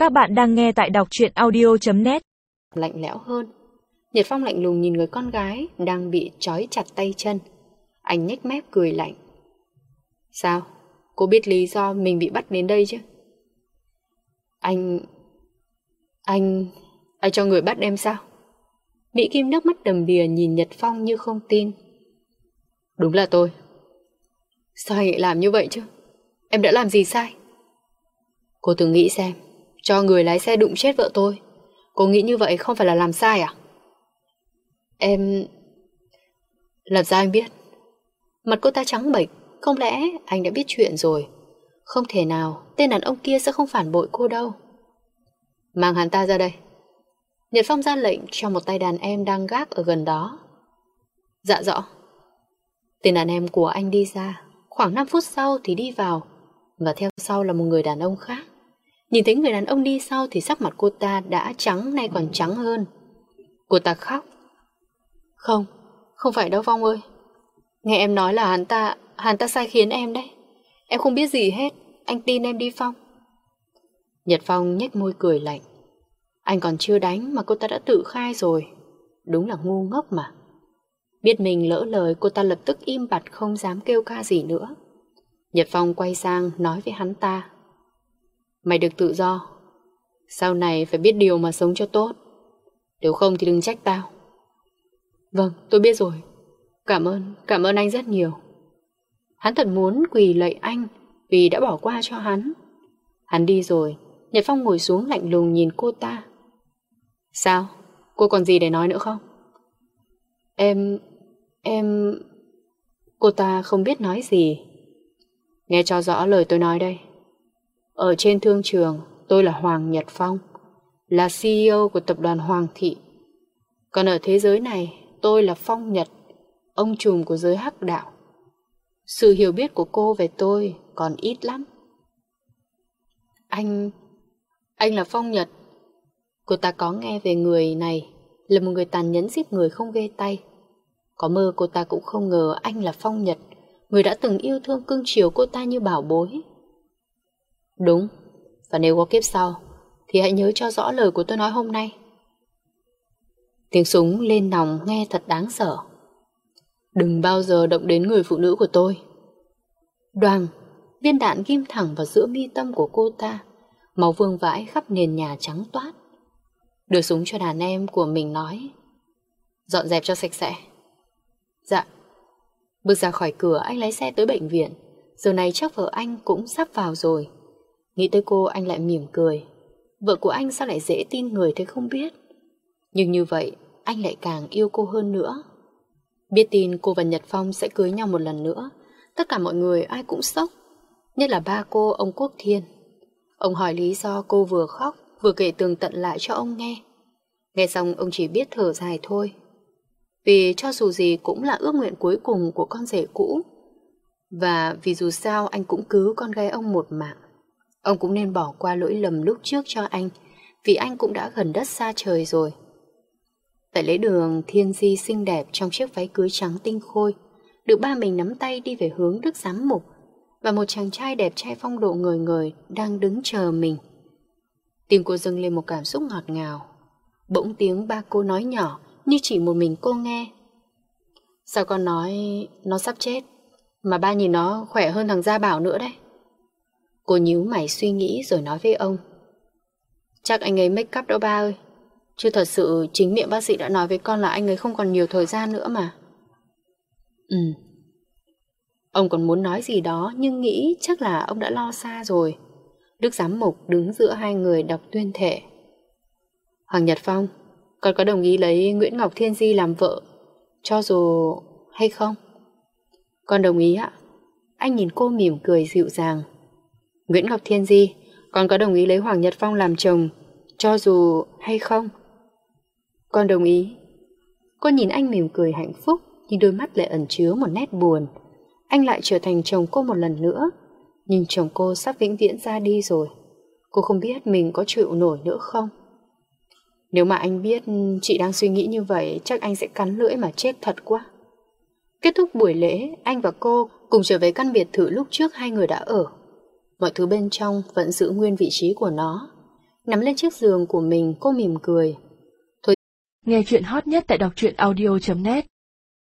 Các bạn đang nghe tại đọc truyện audio.net. Lạnh lẽo hơn. Nhật Phong lạnh lùng nhìn người con gái đang bị trói chặt tay chân. Anh nhếch mép cười lạnh. Sao? Cô biết lý do mình bị bắt đến đây chứ? Anh cho người bắt em sao? Mỹ Kim nước mắt đầm đìa nhìn Nhật Phong như không tin. Đúng là tôi. Sao anh lại làm như vậy chứ? Em đã làm gì sai? Cô thử nghĩ xem, cho người lái xe đụng chết vợ tôi, cô nghĩ như vậy không phải là làm sai à? Em... Làm sao anh biết? Mặt cô ta trắng bệch. Không lẽ anh đã biết chuyện rồi? Không thể nào, tên đàn ông kia sẽ không phản bội cô đâu. Mang hắn ta ra đây. Nhật Phong ra lệnh cho một tay đàn em đang gác ở gần đó. Dạ rõ. Tên đàn em của anh đi ra. Khoảng 5 phút sau thì đi vào. Và theo sau là một người đàn ông khác. Nhìn thấy người đàn ông đi sau thì sắc mặt cô ta đã trắng, nay còn trắng hơn. Cô ta khóc. Không phải đâu Phong ơi. Nghe em nói là hắn ta sai khiến em đấy. Em không biết gì hết. Anh tin em đi Phong. Nhật Phong nhếch môi cười lạnh. Anh còn chưa đánh mà cô ta đã tự khai rồi. Đúng là ngu ngốc mà. Biết mình lỡ lời, cô ta lập tức im bặt không dám kêu ca gì nữa. Nhật Phong quay sang nói với hắn ta. Mày được tự do. Sau này phải biết điều mà sống cho tốt. Nếu không thì đừng trách tao. Vâng, tôi biết rồi. Cảm ơn anh rất nhiều. Hắn thật muốn quỳ lạy anh vì đã bỏ qua cho hắn. Hắn đi rồi, Nhật Phong ngồi xuống lạnh lùng nhìn cô ta. Sao? Cô còn gì để nói nữa không? Em... Cô ta không biết nói gì. Nghe cho rõ lời tôi nói đây. Ở trên thương trường, tôi là Hoàng Nhật Phong, là CEO của tập đoàn Hoàng Thị. Còn ở thế giới này, tôi là Phong Nhật, ông trùm của giới hắc đạo. Sự hiểu biết của cô về tôi còn ít lắm. Anh là Phong Nhật. Cô ta có nghe về người này là một người tàn nhẫn giết người không ghê tay. Có mơ cô ta cũng không ngờ anh là Phong Nhật, người đã từng yêu thương cưng chiều cô ta như bảo bối. Đúng, và nếu có kiếp sau thì hãy nhớ cho rõ lời của tôi nói hôm nay. Tiếng súng lên nòng nghe thật đáng sợ. Đừng bao giờ động đến người phụ nữ của tôi. Đoàng, viên đạn ghim thẳng vào giữa mi tâm của cô ta. Máu vương vãi khắp nền nhà trắng toát. Đưa súng cho đàn em của mình nói. Dọn dẹp cho sạch sẽ. Dạ. Bước ra khỏi cửa anh lái xe tới bệnh viện. Giờ này chắc vợ anh cũng sắp vào rồi. Nghĩ tới cô anh lại mỉm cười. Vợ của anh sao lại dễ tin người thế không biết. Nhưng như vậy anh lại càng yêu cô hơn nữa. Biết tin cô và Nhật Phong sẽ cưới nhau một lần nữa, tất cả mọi người ai cũng sốc. Nhất là ba cô, ông Quốc Thiên. Ông hỏi lý do cô vừa khóc vừa kể tường tận lại cho ông nghe. Nghe xong ông chỉ biết thở dài thôi. Vì cho dù gì cũng là ước nguyện cuối cùng của con rể cũ. Và vì dù sao anh cũng cứu con gái ông một mạng. Ông cũng nên bỏ qua lỗi lầm lúc trước cho anh, vì anh cũng đã gần đất xa trời rồi. Tại lễ đường, Thiên Di xinh đẹp trong chiếc váy cưới trắng tinh khôi, được ba mình nắm tay đi về hướng Đức Giám Mục, và một chàng trai đẹp trai phong độ ngời ngời đang đứng chờ mình. Tim cô dâng lên một cảm xúc ngọt ngào. Bỗng tiếng ba cô nói nhỏ như chỉ một mình cô nghe. Sao con nói nó sắp chết, mà ba nhìn nó khỏe hơn thằng Gia Bảo nữa đấy. Cô nhíu mày suy nghĩ rồi nói với ông. Chắc anh ấy make up đó ba ơi. Chứ thật sự chính miệng bác sĩ đã nói với con là anh ấy không còn nhiều thời gian nữa mà. Ông còn muốn nói gì đó nhưng nghĩ chắc là ông đã lo xa rồi. Đức Giám Mục đứng giữa hai người đọc tuyên thệ. Hoàng Nhật Phong, con có đồng ý lấy Nguyễn Ngọc Thiên Di làm vợ cho dù hay không? Con đồng ý ạ. Anh nhìn cô mỉm cười dịu dàng. Nguyễn Ngọc Thiên Di, con có đồng ý lấy Hoàng Nhật Phong làm chồng cho dù hay không? Con đồng ý. Cô nhìn anh mỉm cười hạnh phúc, nhưng đôi mắt lại ẩn chứa một nét buồn. Anh lại trở thành chồng cô một lần nữa, nhưng chồng cô sắp vĩnh viễn ra đi rồi. Cô không biết mình có chịu nổi nữa không. Nếu mà anh biết chị đang suy nghĩ như vậy, chắc anh sẽ cắn lưỡi mà chết thật quá. Kết thúc buổi lễ, anh và cô cùng trở về căn biệt thự lúc trước hai người đã ở. Mọi thứ bên trong vẫn giữ nguyên vị trí của nó. Nằm lên chiếc giường của mình, cô mỉm cười. Nghe chuyện hot nhất tại đọc truyện audio.net